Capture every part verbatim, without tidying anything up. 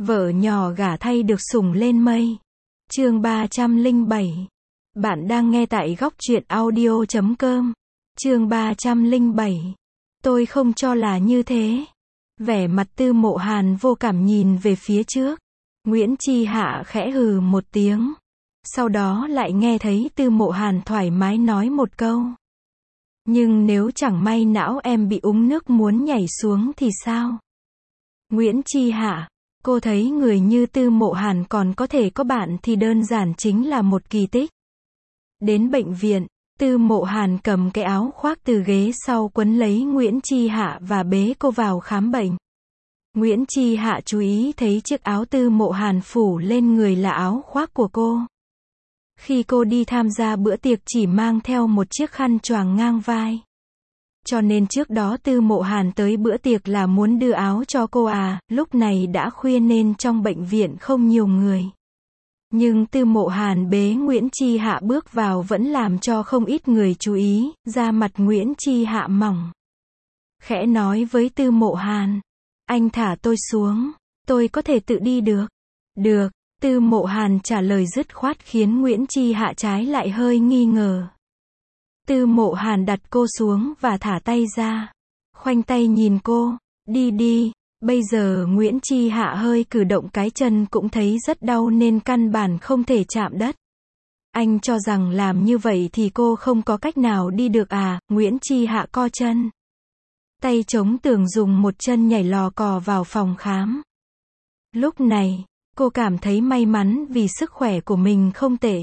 Vợ nhỏ gả thay được sủng lên mây. Chương ba trăm lẻ bảy. Bạn đang nghe tại góc truyện audio chấm com. Chương ba trăm lẻ bảy. Tôi không cho là như thế. Vẻ mặt Tư Mộ Hàn vô cảm nhìn về phía trước. Nguyễn Chi Hạ khẽ hừ một tiếng. Sau đó lại nghe thấy Tư Mộ Hàn thoải mái nói một câu. Nhưng nếu chẳng may não em bị úng nước muốn nhảy xuống thì sao? Nguyễn Chi Hạ, cô thấy người như Tư Mộ Hàn còn có thể có bạn thì đơn giản chính là một kỳ tích. Đến bệnh viện, Tư Mộ Hàn cầm cái áo khoác từ ghế sau quấn lấy Nguyễn Chi Hạ và bế cô vào khám bệnh. Nguyễn Chi Hạ chú ý thấy chiếc áo Tư Mộ Hàn phủ lên người là áo khoác của cô. Khi cô đi tham gia bữa tiệc chỉ mang theo một chiếc khăn choàng ngang vai. Cho nên trước đó Tư Mộ Hàn tới bữa tiệc là muốn đưa áo cho cô à, lúc này đã khuya nên trong bệnh viện không nhiều người. Nhưng Tư Mộ Hàn bế Nguyễn Chi Hạ bước vào vẫn làm cho không ít người chú ý, da mặt Nguyễn Chi Hạ mỏng. Khẽ nói với Tư Mộ Hàn, anh thả tôi xuống, tôi có thể tự đi được. Được, Tư Mộ Hàn trả lời dứt khoát khiến Nguyễn Chi Hạ trái lại hơi nghi ngờ. Tư Mộ Hàn đặt cô xuống và thả tay ra. Khoanh tay nhìn cô, đi đi. Bây giờ Nguyễn Chi Hạ hơi cử động cái chân cũng thấy rất đau nên căn bản không thể chạm đất. Anh cho rằng làm như vậy thì cô không có cách nào đi được à? Nguyễn Chi Hạ co chân. Tay chống tường dùng một chân nhảy lò cò vào phòng khám. Lúc này, cô cảm thấy may mắn vì sức khỏe của mình không tệ.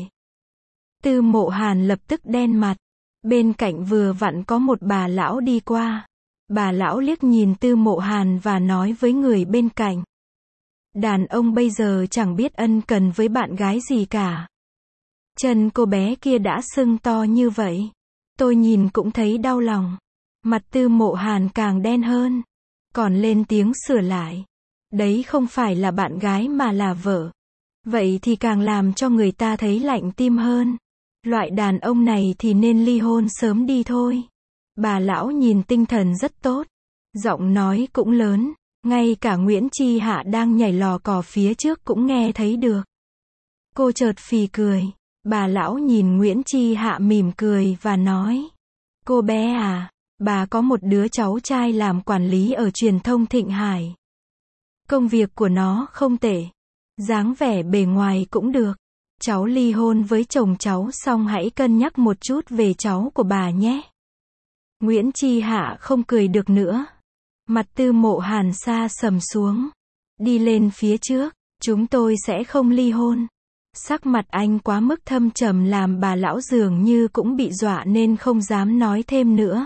Tư Mộ Hàn lập tức đen mặt. Bên cạnh vừa vặn có một bà lão đi qua. Bà lão liếc nhìn Tư Mộ Hàn và nói với người bên cạnh. Đàn ông bây giờ chẳng biết ân cần với bạn gái gì cả. Chân cô bé kia đã sưng to như vậy. Tôi nhìn cũng thấy đau lòng. Mặt Tư Mộ Hàn càng đen hơn. Còn lên tiếng sửa lại. Đấy không phải là bạn gái mà là vợ. Vậy thì càng làm cho người ta thấy lạnh tim hơn. Loại đàn ông này thì nên ly hôn sớm đi thôi. Bà lão nhìn tinh thần rất tốt. Giọng nói cũng lớn. Ngay cả Nguyễn Chi Hạ đang nhảy lò cò phía trước cũng nghe thấy được. Cô chợt phì cười. Bà lão nhìn Nguyễn Chi Hạ mỉm cười và nói. Cô bé à, bà có một đứa cháu trai làm quản lý ở truyền thông Thịnh Hải. Công việc của nó không tệ. Dáng vẻ bề ngoài cũng được. Cháu ly hôn với chồng cháu xong hãy cân nhắc một chút về cháu của bà nhé. Nguyễn Chi Hạ không cười được nữa. Mặt Tư Mộ Hàn sa sầm xuống. Đi lên phía trước, chúng tôi sẽ không ly hôn. Sắc mặt anh quá mức thâm trầm làm bà lão dường như cũng bị dọa nên không dám nói thêm nữa.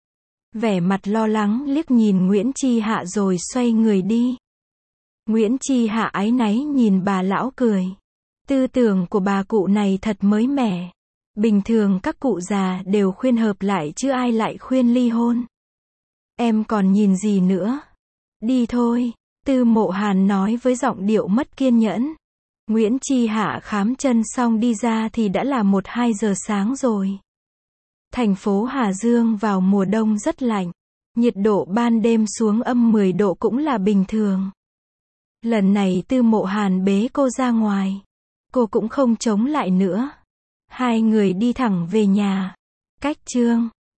Vẻ mặt lo lắng liếc nhìn Nguyễn Chi Hạ rồi xoay người đi. Nguyễn Chi Hạ áy náy nhìn bà lão cười. Tư tưởng của bà cụ này thật mới mẻ. Bình thường các cụ già đều khuyên hợp lại chứ ai lại khuyên ly hôn. Em còn nhìn gì nữa? Đi thôi, Tư Mộ Hàn nói với giọng điệu mất kiên nhẫn. Nguyễn Chi Hạ khám chân xong đi ra thì đã là một hai giờ sáng rồi. Thành phố Hà Dương vào mùa đông rất lạnh. Nhiệt độ ban đêm xuống âm mười độ cũng là bình thường. Lần này Tư Mộ Hàn bế cô ra ngoài. Cô cũng không chống lại nữa. Hai người đi thẳng về nhà. Cách chương